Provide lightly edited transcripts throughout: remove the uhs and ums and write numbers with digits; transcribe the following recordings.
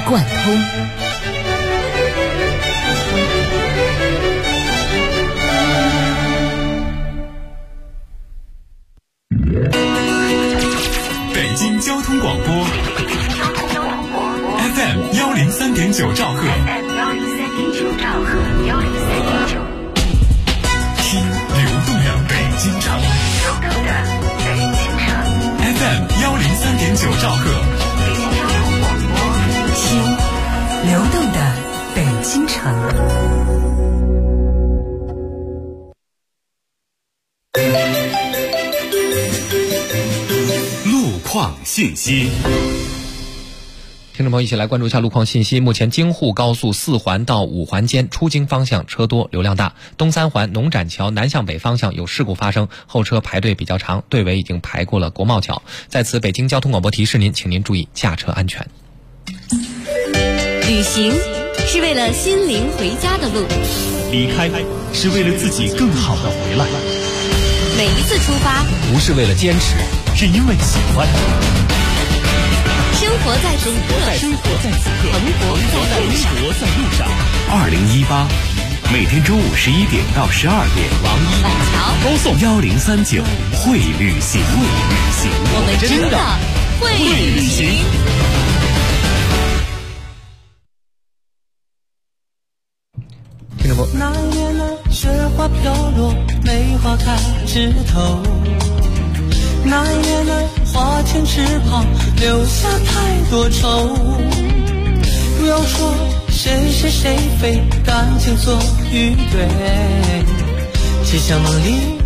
贯通。 北京交通广播 FM 103.9兆赫，听流动的北京城。FM 103.9兆赫， 听流动的北京城。 路况信息。 听众朋友，一起来关注一下路况信息。目前京沪高速4环到5环间出京方向车多，流量大。东3环农展桥南向北方向有事故发生，后车排队比较长，队尾已经排过了国贸桥。在此，北京交通广播提示您，请您注意驾车安全。 旅行是为了心灵回家的路， 离开是为了自己更好的回来。 每一次出发不是为了坚持， 是因为喜欢。 生活在此刻， 生活在此刻， 活在路上。 2018，每天中午11点到12点， 王一板桥高送1039会旅行， 我们真的会旅行。 听众朋友， 那一年呢，雪花飘落，梅花开枝头。那一年呢，花前翅膀留下太多愁。不要说谁是谁非，感情做与对，只想梦里。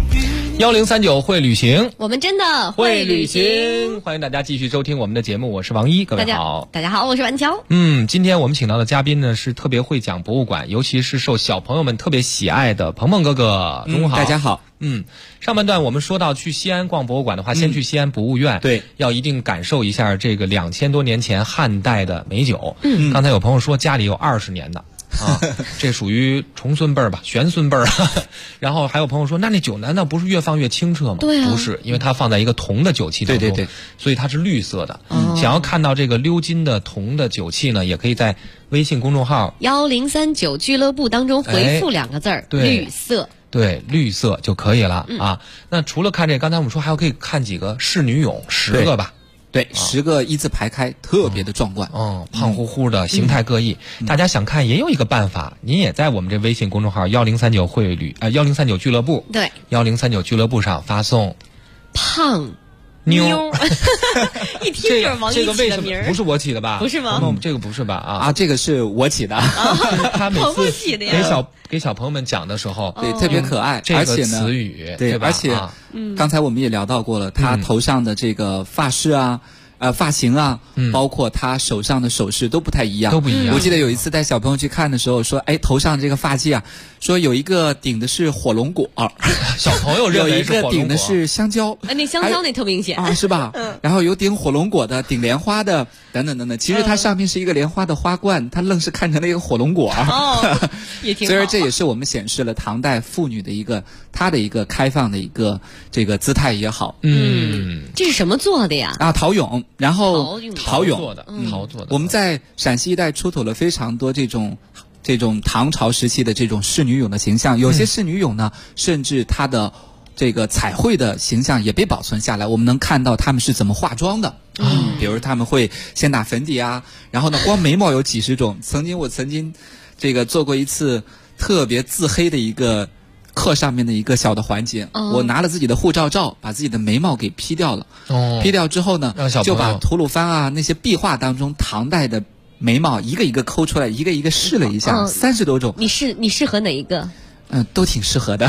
1039会旅行， 我们真的会旅行。欢迎大家继续收听我们的节目，我是王一，各位好。 大家好，我是婉乔。 今天我们请到的嘉宾呢是特别会讲博物馆，尤其是受小朋友们特别喜爱的鹏鹏哥哥。中午好。 大家好。 上半段我们说到去西安逛博物馆的话，先去西安博物院， 对， 要一定感受一下这个2000多年前汉代的美酒。刚才有朋友说家里有20年的。这属于重孙辈儿吧，玄孙辈儿。然后还有朋友说，那酒难道不是越放越清澈吗？ 对啊， 不是，因为它放在一个铜的酒器当中， 对， 所以它是绿色的。想要看到这个鎏金的铜的酒器呢，也可以在微信公众号 1039俱乐部当中回复2个字儿，绿色。 对，绿色就可以了啊。那除了看这个，刚才我们说还要可以看几个仕女俑，10个吧。 对，10个一字排开，特别的壮观。 胖乎乎的，形态各异。大家想看也有一个办法，您也在我们这微信公众号1039会旅1039俱乐部， 对 ，1039俱乐部上发送胖妞， 一听就是王一起的名儿。 不是我起的吧？ 不是吗？ 这个不是吧？ 这个是我起的。 他每次给小朋友们讲的时候， 对，特别可爱， 而且呢，词语对，而且刚才我们也聊到过了，他头上的这个发饰啊。发型啊，包括他手上的首饰都不太一样， 都不一样。 我记得有一次带小朋友去看的时候，说，头上这个发髻啊，说有一个顶的是火龙果， 小朋友认为是火龙果， 有一个顶的是香蕉， 那香蕉那特明显是吧？然后有顶火龙果的，顶莲花的，等等等等。其实它上面是一个莲花的花冠，它愣是看成了一个火龙果。 也挺好。 所以这也是我们显示了唐代妇女的一个她的一个开放的一个这个姿态也好。 这是什么做的呀？ 陶俑。然后陶俑做的，陶做的。 我们在陕西一带出土了非常多这种唐朝时期的这种仕女俑的形象，有些仕女俑呢，甚至它的这个彩绘的形象也被保存下来。我们能看到他们是怎么化妆的，比如他们会先打粉底啊，然后呢，光眉毛有几十种。我曾经这个做过一次特别自黑的一个。课上面的一个小的环节，我拿了自己的护照照，把自己的眉毛给P掉了。P掉之后呢，就把吐鲁番啊那些壁画当中唐代的眉毛一个一个抠出来，一个一个试了一下，30多种。 你适合哪一个？ 都挺适合的。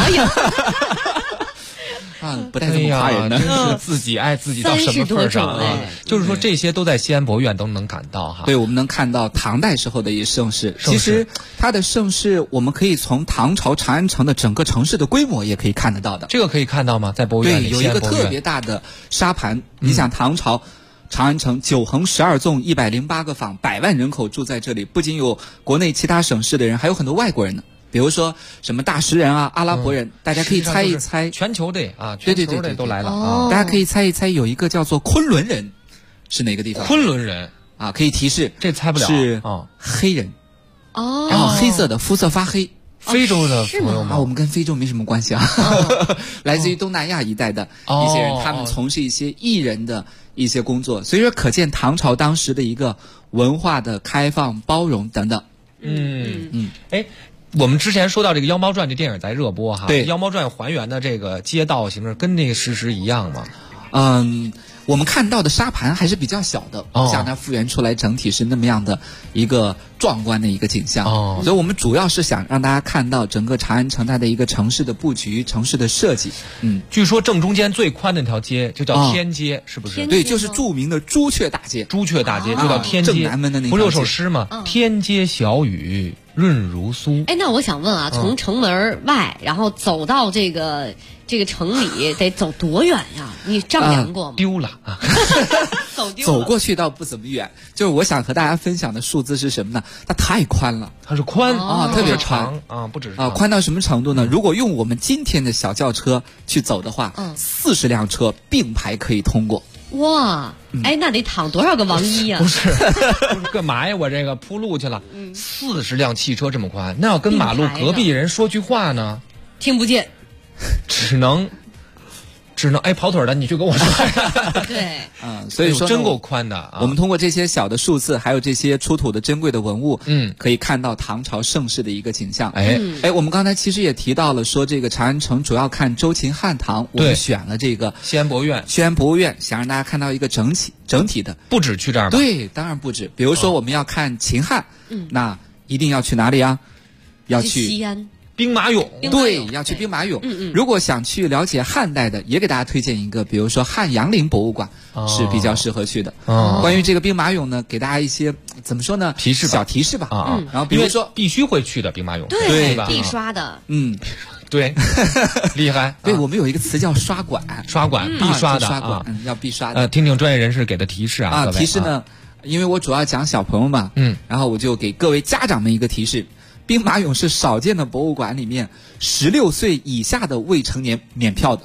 不带这么夸人的， 真是自己爱自己到什么份上啊！就是说这些都在西安博物院都能看到哈。 对，我们能看到唐代时候的一些盛世。其实它的盛世，我们可以从唐朝长安城的整个城市的规模也可以看得到的。 这个可以看到吗？在博物院里， 对，有一个特别大的沙盘。你想唐朝长安城9横12纵108个坊，100万人口住在这里，不仅有国内其他省市的人，还有很多外国人呢。比如说什么大食人啊、阿拉伯人，大家可以猜一猜。 全球的啊， 对都来了啊！ 大家可以猜一猜，有一个叫做昆仑人，是哪个地方？ 昆仑人啊，可以提示这猜不了是啊， 黑人， 哦， 然后黑色的肤色发黑。 非洲的是吗朋友吗？ 我们跟非洲没什么关系啊，来自于东南亚一带的一些人，他们从事一些艺人的一些工作，所以说可见唐朝当时的一个文化的开放、包容等等。 哎，我们之前说到这个《妖猫传》这电影在热播哈， 对， 《妖猫传》还原的这个街道形式跟那个实一样吗？ 我们看到的沙盘还是比较小的，像它复原出来整体是那么样的一个壮观的一个景象。所以我们主要是想让大家看到整个长安城它的一个城市的布局、城市的设计。 据说正中间最宽的那条街就叫天街，是不是？ 对，就是著名的朱雀大街。 朱雀大街就叫天街。 正南门的那条街不是有首诗吗？天街小雨润如酥。 哎，那我想问啊，从城门外然后走到这个城里得走多远呀？你丈量过吗？ 丢了啊， 走过去倒不怎么远。就是我想和大家分享的数字是什么呢？它太宽了， 它是宽特别长啊，不只是宽到什么程度呢？如果用我们今天的小轿车去走的话，40辆车并排可以通过。 哇，哎，那得躺多少个王一呀？ 不是干嘛呀？我这个铺路去了，40辆汽车这么宽，那要跟马路隔壁人说句话呢， 听不见。 只能哎，跑腿的你去跟我说。 对， 所以说真够宽的啊。 我们通过这些小的数字，还有这些出土的珍贵的文物，可以看到唐朝盛世的一个景象。哎，我们刚才其实也提到了，说这个长安城主要看周秦汉唐，我们选了这个西安博物院， 想让大家看到一个整体的。 不止去这儿吗？ 对，当然不止。比如说我们要看秦汉，那一定要去哪里啊？要去西安。 兵马俑， 对，要去兵马俑。如果想去了解汉代的，也给大家推荐一个，比如说汉阳陵博物馆是比较适合去的。关于这个兵马俑呢，给大家一些怎么说呢？小提示吧。然后比如说必须会去的兵马俑， 对吧？ 必刷的。 对，厉害。 对，我们有一个词叫刷馆， 必刷的刷馆，要必刷的。 听听专业人士给的提示啊。 提示呢，因为我主要讲小朋友嘛，然后我就给各位家长们一个提示。兵马俑是少见的博物馆里面16岁以下的未成年免票的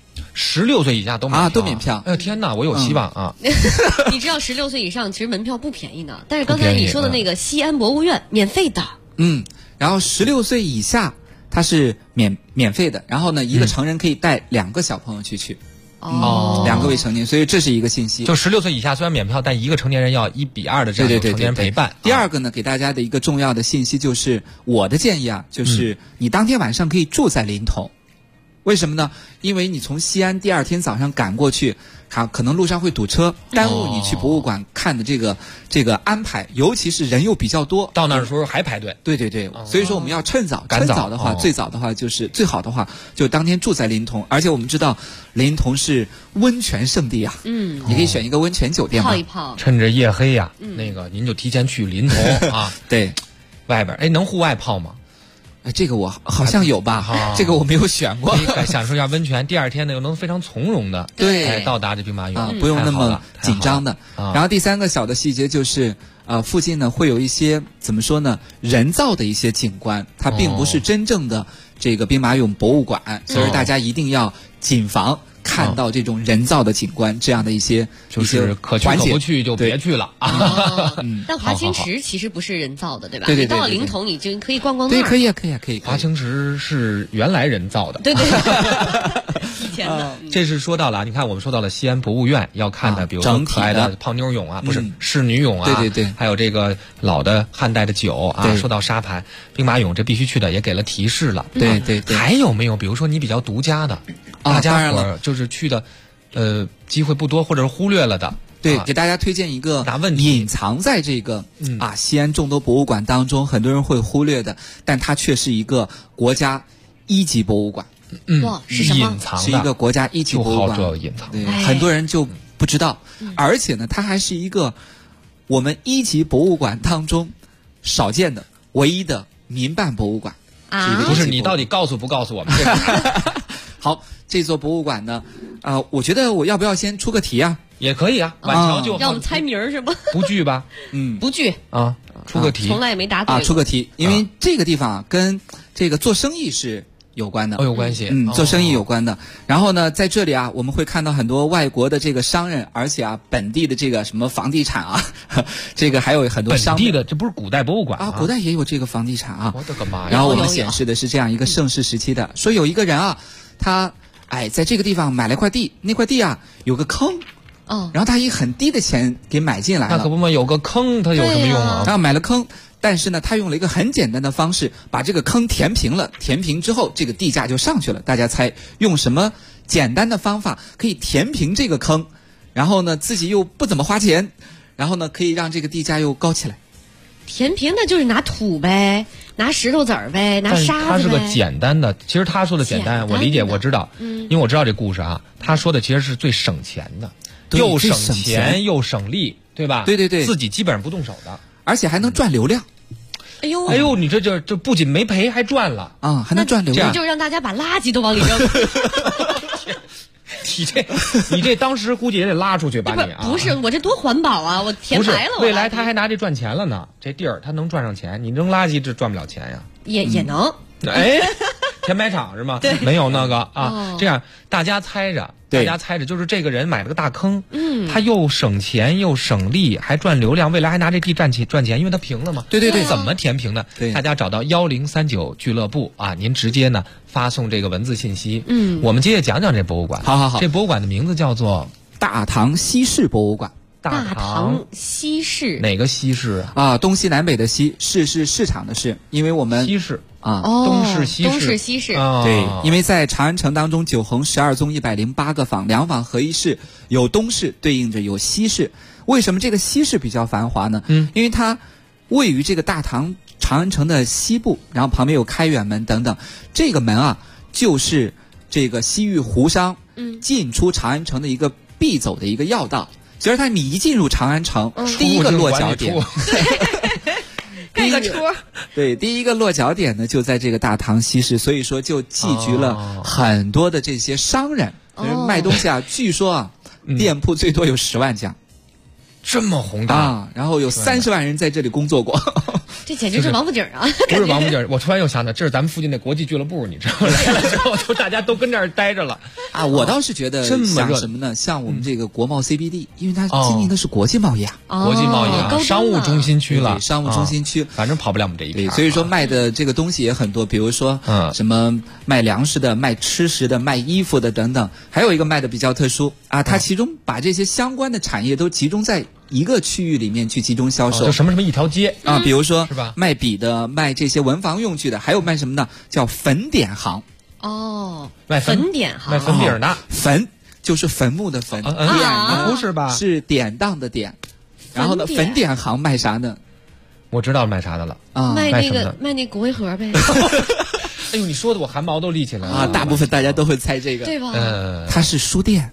，16岁以下都免票。哎呦天哪，我有希望啊！ 你知道16岁以上其实门票不便宜呢，但是刚才你说的那个西安博物院免费的。 然后16岁以下它是免费的，然后呢，一个成人可以带2个小朋友去。2个未成年，所以这是一个信息。 就16岁以下虽然免票，但一个成年人要1比2的这样成年人陪伴。 第二个呢，给大家的一个重要的信息就是我的建议啊，就是你当天晚上可以住在临潼。为什么呢？因为你从西安第2天早上赶过去，可能路上会堵车，耽误你去博物馆看的这个安排，尤其是人又比较多， 到那儿的时候还排队。 对，所以说我们要趁早的话，最早的话就是最好的话，就当天住在临潼。而且我们知道临潼是温泉圣地啊，你可以选一个温泉酒店泡一泡， 趁着夜黑呀，那个您就提前去临潼啊。 对， 外边能户外泡吗？ 这个我好像有吧，这个我没有选过。 可以享受一下温泉，第2天呢又能非常从容的到达这兵马俑， 不用那么紧张的。然后第3个小的细节就是附近呢会有一些怎么说呢，人造的一些景观，它并不是真正的这个兵马俑博物馆，所以大家一定要谨防看到这种人造的景观，这样的一些就是可去可不去就别去了啊。但华清池其实不是人造的，对吧？ 对。 你到了临潼，你就可以逛逛那儿。 对，可以。 华清池是原来人造的。 对。以前的。 这是说到了，你看我们说到了西安博物院要看的，比如说可爱的泡妞俑啊，不是仕女俑啊， 对， 还有这个老的汉代的酒啊。说到沙盘、兵马俑，这必须去的，也给了提示了。 对。 还有没有？比如说你比较独家的？大家伙就是去的，机会不多，或者是忽略了的。 对，给大家推荐一个隐藏在这个西安众多博物馆当中，很多人会忽略的，但它却是一个国家1级博物馆。 哇，是什么？ 隐藏的， 是一个国家1级博物馆。 就好这隐藏， 对，很多人就不知道。而且呢，它还是一个我们1级博物馆当中少见的唯一的民办博物馆。 不是你到底告诉不告诉我们？ 好，这座博物馆呢，我觉得我要不要先出个题啊？ 也可以啊，晚桥就让我们猜名儿是吗？ 不惧吧？ 不惧啊，出个题， 从来也没答对出个题，因为这个地方跟这个做生意是有关的。 有关系。 做生意有关的。然后呢，在这里啊，我们会看到很多外国的这个商人，而且啊，本地的这个什么房地产啊，这个还有很多本地的，这不是古代博物馆啊，古代也有这个房地产啊。 我的个妈呀！ 然后我们显示的是这样一个盛世时期的，说有一个人啊，他在这个地方买了块地，那块地啊有个坑。然后他以很低的钱给买进来了。 那可不嘛，有个坑，它有什么用啊？ 然后买了坑，但是呢，他用了一个很简单的方式，把这个坑填平了。填平之后，这个地价就上去了。大家猜用什么简单的方法可以填平这个坑？然后呢，自己又不怎么花钱，然后呢，可以让这个地价又高起来。 填平的就是拿土呗，拿石头子儿呗，拿沙子呗。 它是个简单的，其实他说的简单，我理解，我知道，因为我知道这故事啊，他说的其实是最省钱的。又省钱又省力，对吧？ 对，自己基本上不动手的， 而且还能赚流量。 哎呦， 你这不仅没赔，还赚了啊，还能赚流量， 就让大家把垃圾都往里扔。 你这当时估计也得拉出去吧？你啊， 不是我这多环保啊！我填埋了， 未来他还拿这赚钱了呢。这地儿他能赚上钱，你扔垃圾这赚不了钱呀。 也能。 填埋场是吗？ 对， 没有那个啊。这样大家猜着，就是这个人买了个大坑，他又省钱又省力，还赚流量，未来还拿这地赚钱，因为他平了嘛。 对， 怎么填平呢？大家找到1039俱乐部啊，您直接呢发送这个文字信息。我们接着讲讲这博物馆。 好， 这博物馆的名字叫做大唐西市博物馆。 大唐西市， 哪个西市啊？东西南北的西，市是市场的市，因为我们西市啊， 东市西市， 对，因为在长安城当中，9横12纵108个坊，2坊合一市，有东市对应着有西市。为什么这个西市比较繁华呢？因为它位于这个大唐长安城的西部，然后旁边有开远门等等，这个门啊，就是这个西域胡商进出长安城的一个必走的一个要道。其实你一进入长安城，第一个落脚点， 盖个戳。 对，第一个落脚点呢就在这个大唐西市，所以说就聚集了很多的这些商人，卖东西啊，据说啊，店铺最多有10万家， 这么宏大啊！然后有30万人在这里工作过。 这简直是王府井啊！ 不是王府井，我突然又想到，这是咱们附近的国际俱乐部，你知道吗？来了之后，就大家都跟这儿待着了啊！我倒是觉得像什么呢？像我们这个国贸 CBD，因为它经营的是国际贸易啊， 国际贸易啊，商务中心区了， 商务中心区， 反正跑不了我们这一片。 所以说卖的这个东西也很多，比如说什么卖粮食的、卖吃食的、卖衣服的等等。还有一个卖的比较特殊啊，它其中把这些相关的产业都集中在一个区域里面去集中销售， 就什么一条街啊，比如说是吧？ 卖笔的，卖这些文房用具的，还有卖什么呢？叫粉点行。 卖粉点行， 卖粉饼的。 粉就是坟墓的坟，点呢不是吧？ 是典当的典。然后呢，粉点行卖啥呢？ 我知道卖啥的了啊， 卖那骨灰盒呗。 哎呦，你说的我汗毛都立起来了啊！大部分大家都会猜这个， 对吧？ 它是书店。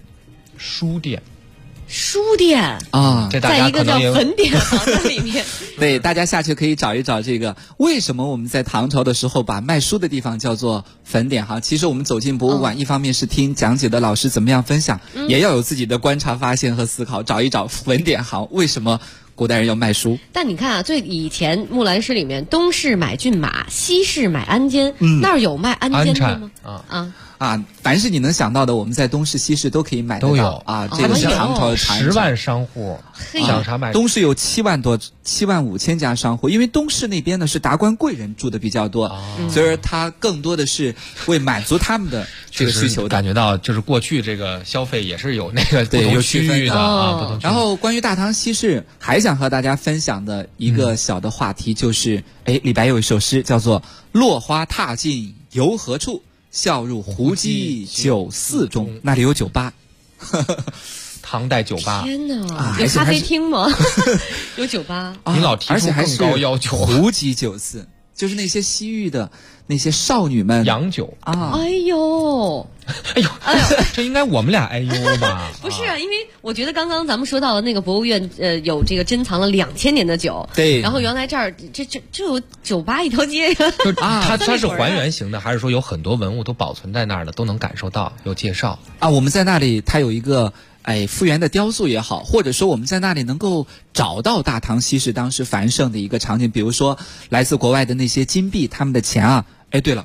书店啊， 在一个叫粉点行的里面。 对，大家下去可以找一找这个。为什么我们在唐朝的时候把卖书的地方叫做粉点行？其实我们走进博物馆，一方面是听讲解的老师怎么样分享，也要有自己的观察、发现和思考，找一找粉点行为什么古代人要卖书。 但你看啊，最以前木兰诗里面，东市买骏马，西市买鞍鞯，那儿有卖鞍鞯的吗？ 凡是你能想到的，我们在东市、西市都可以买得到， 都有啊。这个是唐朝的 10万商户，想啥买？ 东市有7万5千家商户，因为东市那边呢是达官贵人住的比较多，所以说它更多的是为满足他们的这个需求的。 感觉到就是过去这个消费也是有那个不同区域的啊。 然后关于大唐西市，还想和大家分享的一个小的话题就是，李白有一首诗叫做“落花踏尽游何处，笑入胡姬酒肆中”，那里有酒吧。 唐代酒吧， 天哪！有咖啡厅吗？有酒吧， 你老提出更高要求。 胡姬酒肆就是那些西域的那些少女们洋酒啊！ 哎呦， 这应该我们俩哎呦吧？ 不是啊，因为我觉得刚刚咱们说到的那个博物院，有这个珍藏了2000年的酒， 对。 然后原来这儿就有酒吧一条街呀。 它是还原型的，还是说有很多文物都保存在那儿的，都能感受到有介绍啊？我们在那里，它有一个复原的雕塑也好，或者说我们在那里能够找到大唐西市当时繁盛的一个场景，比如说来自国外的那些金币，他们的钱啊。对了，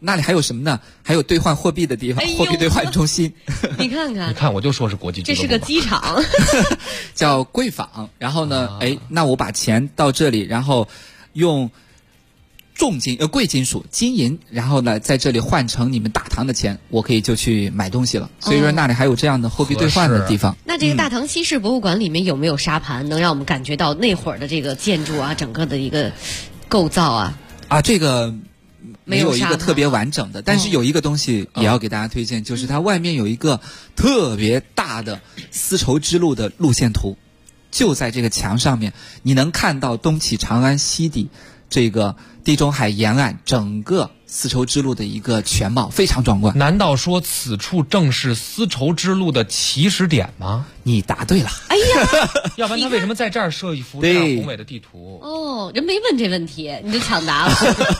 那里还有什么呢？还有兑换货币的地方，货币兑换中心。 你看看， 你看我就说是国际俱乐部， 这是个机场， 叫贵坊。然后呢，那我把钱到这里，然后用贵金属金银，然后呢在这里换成你们大唐的钱，我可以就去买东西了。所以说那里还有这样的货币兑换的地方。 那这个大唐西市博物馆里面有没有沙盘，能让我们感觉到那会儿的这个建筑啊，整个的一个构造啊？ 这个没有一个特别完整的，但是有一个东西也要给大家推荐，就是它外面有一个特别大的丝绸之路的路线图，就在这个墙上面，你能看到东起长安，西抵这个地中海沿岸整个丝绸之路的一个全貌，非常壮观。 难道说此处正是丝绸之路的起始点吗？ 你答对了。 哎呀， 要不然他为什么在这儿设一幅这样宏伟的地图？ 人没问这问题，你就抢答了。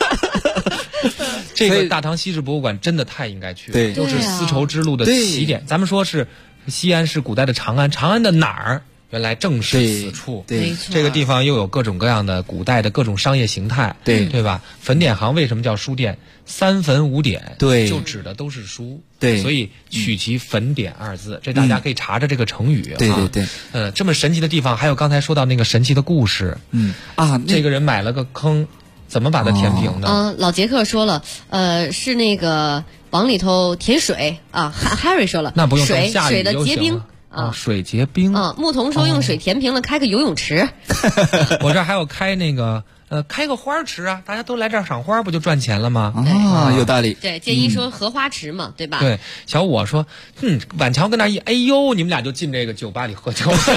这个大唐西市博物馆真的太应该去了， 对， 都是丝绸之路的起点。咱们说是西安是古代的长安，长安的哪儿？原来正是此处。 对， 这个地方又有各种各样的古代的各种商业形态，对吧？粉点行为什么叫书店？三粉五点， 对， 就指的都是书， 对， 所以取其粉点二字，这大家可以查着这个成语。 对， 这么神奇的地方，还有刚才说到那个神奇的故事，这个人买了个坑。怎么把它填平呢？ 老杰克说了，是那个往里头填水啊。Harry 说了， 那不用水的结冰啊，水结冰啊。牧童说用水填平了，开个游泳池。 我这儿还有开那个开个花池啊，大家都来这儿赏花，不就赚钱了吗？ 有道理。 对，建议说荷花池嘛，对吧？ 对，小我说，晚桥跟那一，哎呦，你们俩就进这个酒吧里喝酒了。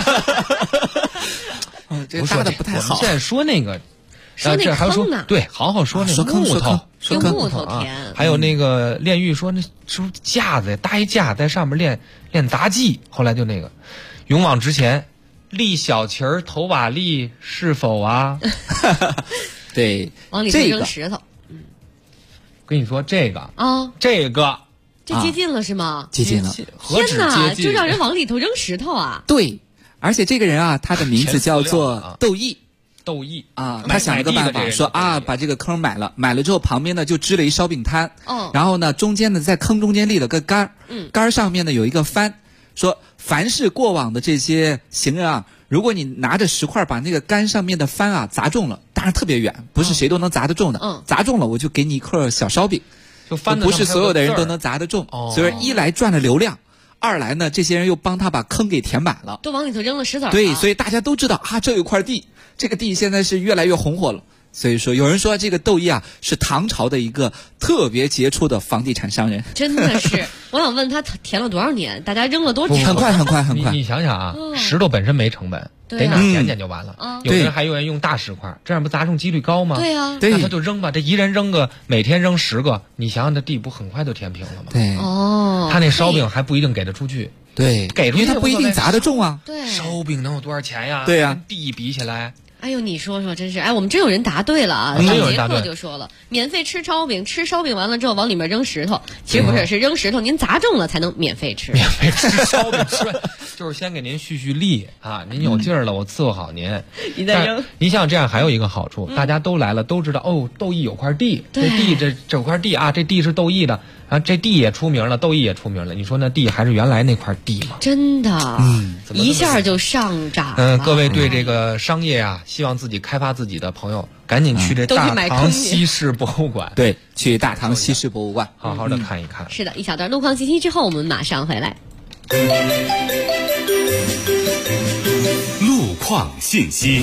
这搭的不太好。 我们现在说那个。 说那坑呢？ 对，好好说那个木头， 用木头填。 还有那个炼狱说那是不是架子搭一架在上面练杂技？后来就那个勇往直前，立小旗儿投瓦砾是否啊？ 对， 往里头扔石头。 跟你说这个这接近了是吗？ 接近了。 天哪，就让人往里头扔石头啊！ 对，而且这个人啊，他的名字叫做窦毅。他想了个办法，说把这个坑买了之后，旁边呢就支了一烧饼摊，然后呢中间呢在坑中间立了个杆，杆上面呢有一个幡，说凡是过往的这些行人啊，如果你拿着石块把那个杆上面的幡啊砸中了，当然特别远，不是谁都能砸得中的，砸中了我就给你一块小烧饼， 就不是所有的人都能砸得中，所以一来赚了流量。二来呢，这些人又帮他把坑给填满了， 都往里头扔了石子儿。 对，所以大家都知道这有块地，这个地现在是越来越红火了。所以说，有人说这个窦毅啊是唐朝的一个特别杰出的房地产商人。 真的是，我想问他填了多少年？大家扔了多久？ 很快。 你想想啊，石头本身没成本，得哪捡就完了。有的人还有人用大石块，这样不砸中几率高吗？ 对呀， 那他就扔吧，这一人扔个，每天扔10个，你想想这地不很快就填平了吗？ 对， 他那烧饼还不一定给得出去。 对， 给出去因为他不一定砸得中啊。 对， 烧饼能有多少钱呀？ 对呀， 跟地比起来。 哎呦，你说说，真是我们真有人答对了啊！ 真有人答对， 就说了，免费吃烧饼，吃烧饼完了之后往里面扔石头，其实不是，是扔石头，您砸中了才能免费吃。 免费吃烧饼就是先给您蓄力啊，您有劲儿了，我伺候好您。 你再扔， 您想这样还有一个好处，大家都来了，都知道窦毅有块地，这块地啊，这地是窦毅的。这地也出名了，窦毅也出名了。你说那地还是原来那块地吗？ 真的，一下就上涨了。 各位对这个商业啊，希望自己开发自己的朋友，赶紧去这大唐西市博物馆。 对，去大唐西市博物馆， 好好的看一看。 是的，一小段路况信息之后，我们马上回来。 路况信息。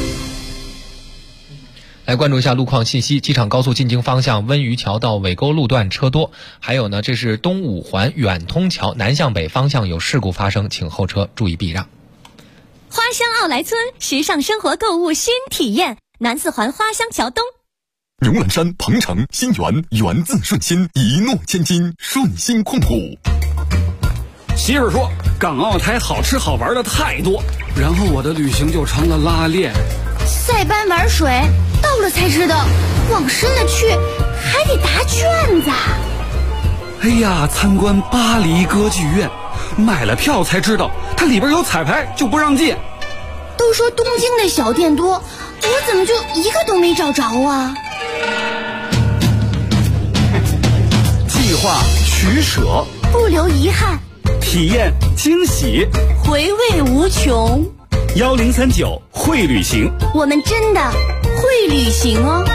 来关注一下路况信息，机场高速进京方向温榆桥到尾沟路段车多，还有呢，这是东五环远通桥南向北方向有事故发生，请后车注意避让。 花乡奥莱村，时尚生活购物新体验，南四环花乡桥东。 牛栏山、鹏城、新源，源自顺心，一诺千金，顺心控股。 媳妇说港澳台好吃好玩的太多，然后我的旅行就成了拉练。 塞班玩水，到了才知道往深了去还得答卷子。 哎呀，参观巴黎歌剧院，买了票才知道它里边有彩排，就不让进。 都说东京的小店多，我怎么就一个都没找着啊？ 计划取舍， 不留遗憾， 体验惊喜， 回味无穷。 1039会旅行， 我们真的会旅行哦。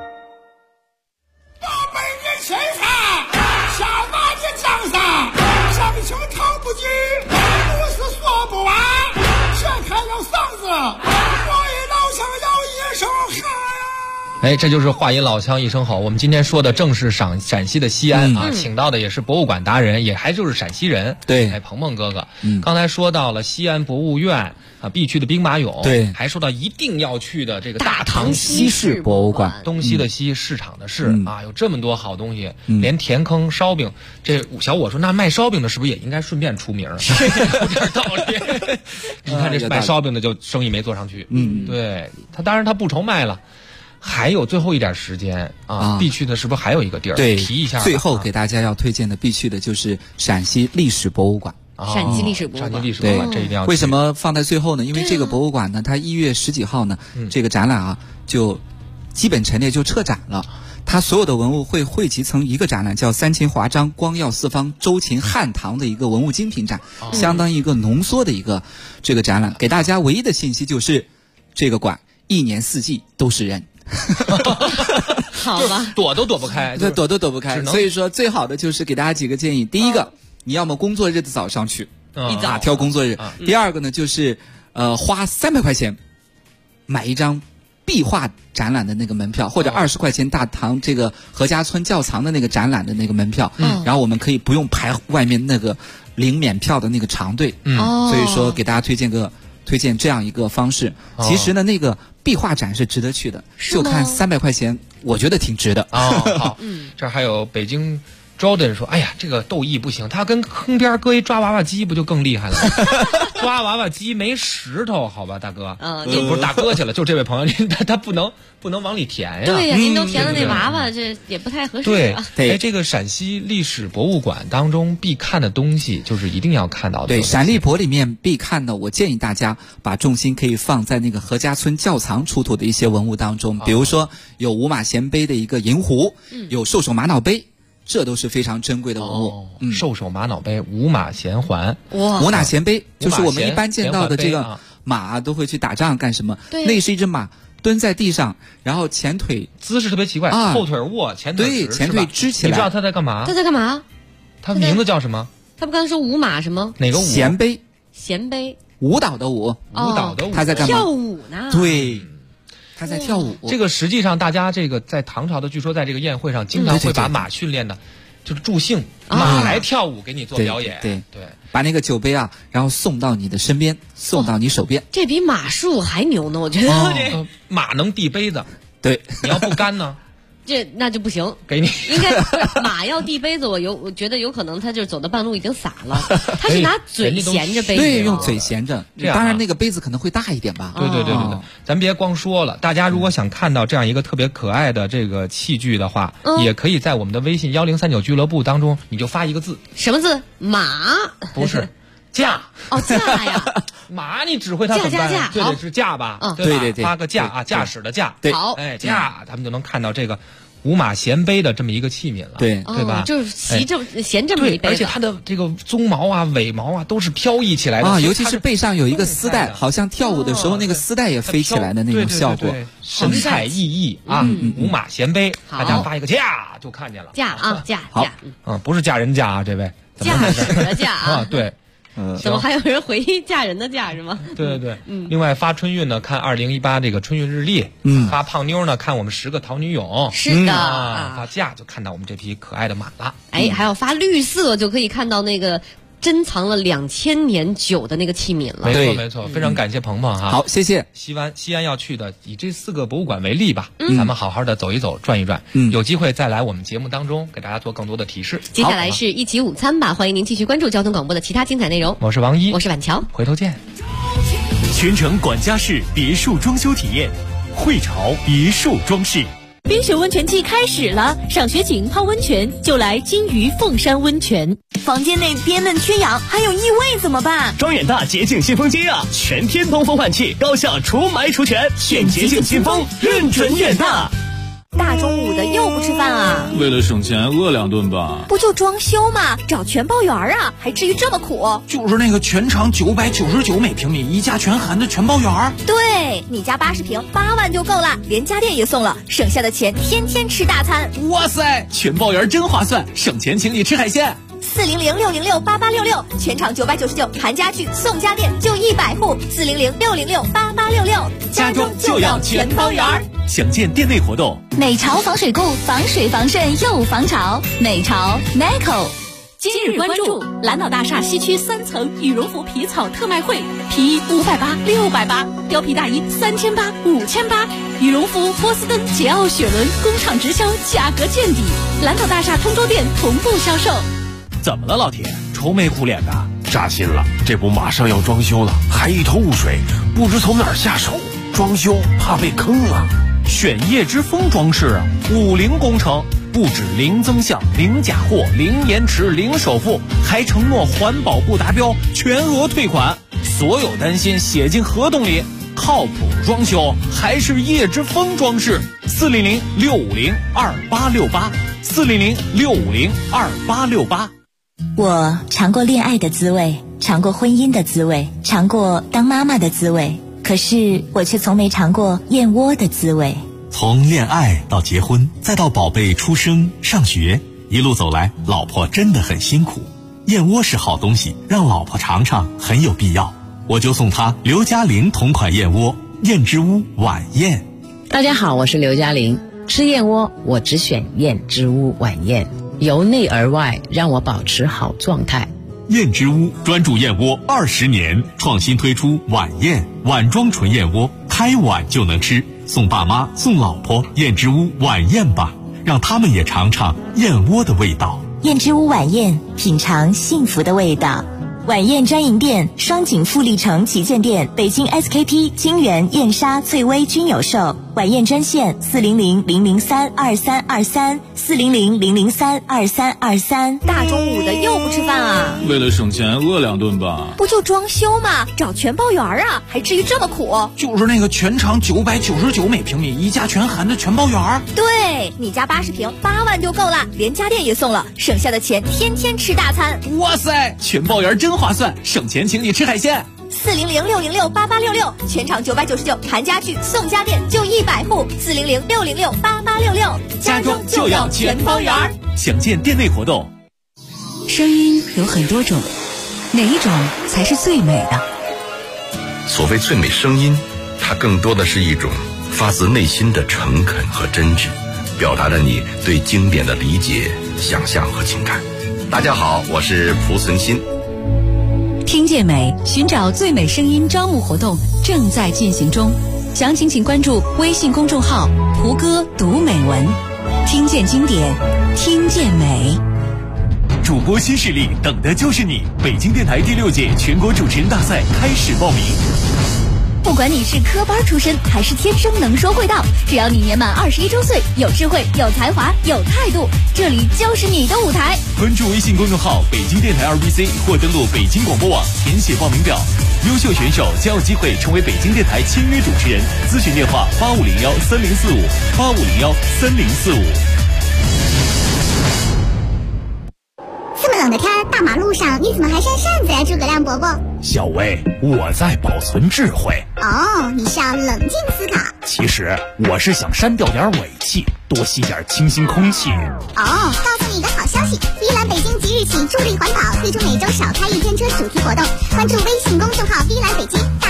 大本人先生，下马这江上，上穷套不尽，故事说不完，全开了嗓子，话音老乡要一声喊呀！ 哎，这就是话音老腔一声吼。我们今天说的正是陕西的西安啊，请到的也是博物馆达人，也还就是陕西人。 对， 哎，鹏鹏哥哥，刚才说到了西安博物院啊，必去的兵马俑， 对， 还说到一定要去的这个大唐西市博物馆， 东西的西，市场的市啊，有这么多好东西，连田坑烧饼，这小我说那卖烧饼的是不是也应该顺便出名？有点道理。你看这卖烧饼的就生意没做上去，对他当然他不愁卖了。还有最后一点时间啊，必去的是不是还有一个地儿？ 对， 提一下。 最后给大家要推荐的必去的就是陕西历史博物馆。 陕西历史博物馆， 陕西历史博物馆这一定要去。 为什么放在最后呢？因为这个博物馆呢，它1月10几号呢，这个展览啊就基本陈列就撤展了。它所有的文物会汇集成一个展览，叫三秦华章光耀四方周秦汉唐的一个文物精品展，相当于一个浓缩的一个这个展览。给大家唯一的信息就是这个馆1年4季都是人。 好吧， 躲都躲不开， 对，躲都躲不开。所以说，最好的就是给大家几个建议。第一个，你要么工作日的早上去，挑工作日。第二个呢，就是花300块钱买一张壁画展览的那个门票，或者20块钱大唐这个何家村窖藏的那个展览的那个门票。然后我们可以不用排外面那个领免票的那个长队。所以说，给大家推荐这样一个方式。其实呢，那个壁画展是值得去的，就看300块钱，我觉得挺值的。 好，这儿还有北京 Jordan 说，哎呀，这个窦毅不行，他跟坑边搁一抓娃娃机，不就更厉害了？抓娃娃机没石头，好吧，大哥，不是大哥去了，就这位朋友，他不能往里填呀。 对呀，您都填了那娃娃，这也不太合适。 对，哎，这个陕西历史博物馆当中必看的东西，就是一定要看到的。 对，陕历博里面必看的，我建议大家把重心可以放在那个何家村窖藏出土的一些文物当中，比如说有五马衔杯的一个银壶，有兽首玛瑙杯。这都是非常珍贵的文物。 兽首玛瑙杯、五马衔环， 五马衔杯就是我们一般见到的这个马都会去打仗干什么？那是一只马蹲在地上，然后前腿姿势特别奇怪，后腿卧，前腿前腿支起来。 你知道他在干嘛？ 他在干嘛？ 他名字叫什么？ 他不刚才说五马什么？ 哪个舞？ 衔杯。 衔杯。 舞蹈的舞。 舞蹈的舞。 他在干嘛？ 跳舞呢。 对。他在跳舞。 这个实际上大家这个在唐朝的，据说在这个宴会上经常会把马训练的。就是助兴，马来跳舞给你做表演， 对，把那个酒杯啊，然后送到你的身边，送到你手边， 这比马术还牛呢，我觉得。 马能递杯子， 对， 你要不干呢？ 那就不行， 给你应该马要递杯子，我觉得有可能他就是走到半路已经洒了，他是拿嘴衔着杯子， 对，用嘴衔着。当然那个杯子可能会大一点吧。 对，咱别光说了，大家如果想看到这样一个特别可爱的这个器具的话，也可以在我们的微信1039俱乐部当中，你就发一个字， 什么字？马？ 不是。驾驾呀！ 马你指挥它怎么办？对，是驾吧？ 对， 发个驾啊，驾驶的驾。 好， 哎，驾，咱们就能看到这个五马衔杯的这么一个器皿了， 对吧？ 就是衔这么一杯， 而且它的这个鬃毛啊、尾毛啊都是飘逸起来的啊，尤其是背上有一个丝带，好像跳舞的时候那个丝带也飞起来的那种效果， 神采奕奕啊！五马衔杯，大家发一个驾就看见了。 驾啊，驾！ 不是嫁人家啊，这位驾驶的驾啊，对。 怎么还有人回嫁人的嫁是吗？ 对，另外发春运呢，看2018这个春运日历，发胖妞呢，看我们10个桃女俑， 是的， 发嫁就看到我们这匹可爱的马了。 哎，还要发绿色就可以看到那个珍藏了2000年久的那个器皿了。 没错，非常感谢鹏鹏哈。 好，谢谢。 西安要去的，以这4个博物馆为例吧，咱们好好的走一走，转一转，有机会再来我们节目当中给大家做更多的提示。 接下来是一起午餐吧，欢迎您继续关注交通广播的其他精彩内容。 我是王一， 我是婉乔， 回头见。 全程管家式别墅装修体验，汇潮别墅装饰。 冰雪温泉季开始了，赏雪景泡温泉就来金鱼凤山温泉。 房间内憋闷缺氧，还有异味怎么办？ 装远大洁净新风机啊，全天通风换气，高效除霾除醛，选洁净新风，认准远大。 大中午的又不吃饭啊？ 为了省钱饿2顿吧。 不就装修吗？找全包园啊，还至于这么苦？ 就是那个全长999每平米，一家全含的全包园。 对，你家80平8万就够了，连家电也送了，省下的钱天天吃大餐。 哇塞，全包园真划算，省钱请你吃海鲜。 400-606-8866，全场999，含家具送家电就100户。400-606-8866， 家装就要全包园。详见店内活动。 美潮防水固，防水防渗又防潮。美潮 Nico。 今日关注蓝岛大厦西区3层羽绒服皮草特卖会，皮衣580、680，貂皮大衣3800、5800，羽绒服波司登、捷奥、雪伦工厂直销，价格见底。蓝岛大厦通州店同步销售。 怎么了，老铁？愁眉苦脸的？ 扎心了，这不马上要装修了，还一头雾水，不知从哪儿下手。装修怕被坑了。 选叶之峰装饰啊，50工程。不止零增项、零假货、零延迟、零首付，还承诺环保不达标全额退款。所有担心写进合同里，靠谱装修还是叶之峰装饰。400-650-2868，400-650-2868。 我尝过恋爱的滋味，尝过婚姻的滋味，尝过当妈妈的滋味，可是我却从没尝过燕窝的滋味。 从恋爱到结婚，再到宝贝出生上学，一路走来，老婆真的很辛苦。燕窝是好东西，让老婆尝尝很有必要。我就送她刘嘉玲同款燕窝，燕之屋晚宴。 大家好，我是刘嘉玲。吃燕窝我只选燕之屋晚宴，由内而外让我保持好状态。 燕之屋专注燕窝20年，创新推出晚宴碗装纯燕窝，开碗就能吃。送爸妈送老婆燕之屋晚宴吧，让他们也尝尝燕窝的味道。 燕之屋晚宴，品尝幸福的味道。晚宴专营店：双井富力城旗舰店、北京 SKP、金源、燕莎、翠微均有售。晚宴专线400-003-2323，400-003-2323。 大中午的又不吃饭啊？ 为了省钱饿2顿吧。 不就装修吗？找全包园啊，还至于这么苦？ 就是那个全长999每平米，一家全含的全包园。 对，你家80平8万就够了，连家电也送了，省下的钱天天吃大餐。 哇塞，全包园真划算，省钱请你吃海鲜。 400-606-8866，全场999，含家具送家电就100户。400-606-8866， 家装就要全包园。详见店内活动。 声音有很多种，哪一种才是最美的？ 所谓最美声音，它更多的是一种发自内心的诚恳和真挚，表达着你对经典的理解、想象和情感。大家好，我是蒲存昕。 听见美，寻找最美声音招募活动正在进行中，详情请关注微信公众号“蒲哥读美文”，听见经典，听见美。 主播新势力，等的就是你！北京电台第6届全国主持人大赛开始报名。 不管你是科班出身还是天生能说会道，只要你年满21周岁，有智慧、有才华、有态度，这里就是你的舞台。 关注微信公众号北京电台2BC 或登录北京广播网填写报名表，优秀选手将有机会成为北京电台签约主持人。咨询电话8501-3045，8501-3045。 这么冷的天，大马路上你怎么还扇扇子呀，诸葛亮伯伯？ 小薇，我在保存智慧。 哦，你是要冷静思考。 其实我是想删掉点尾气，多吸点清新空气。 哦，告诉你一个好消息，依兰北京即日起助力环保，推出每周少开1天车主题活动，关注微信公众号依兰北京。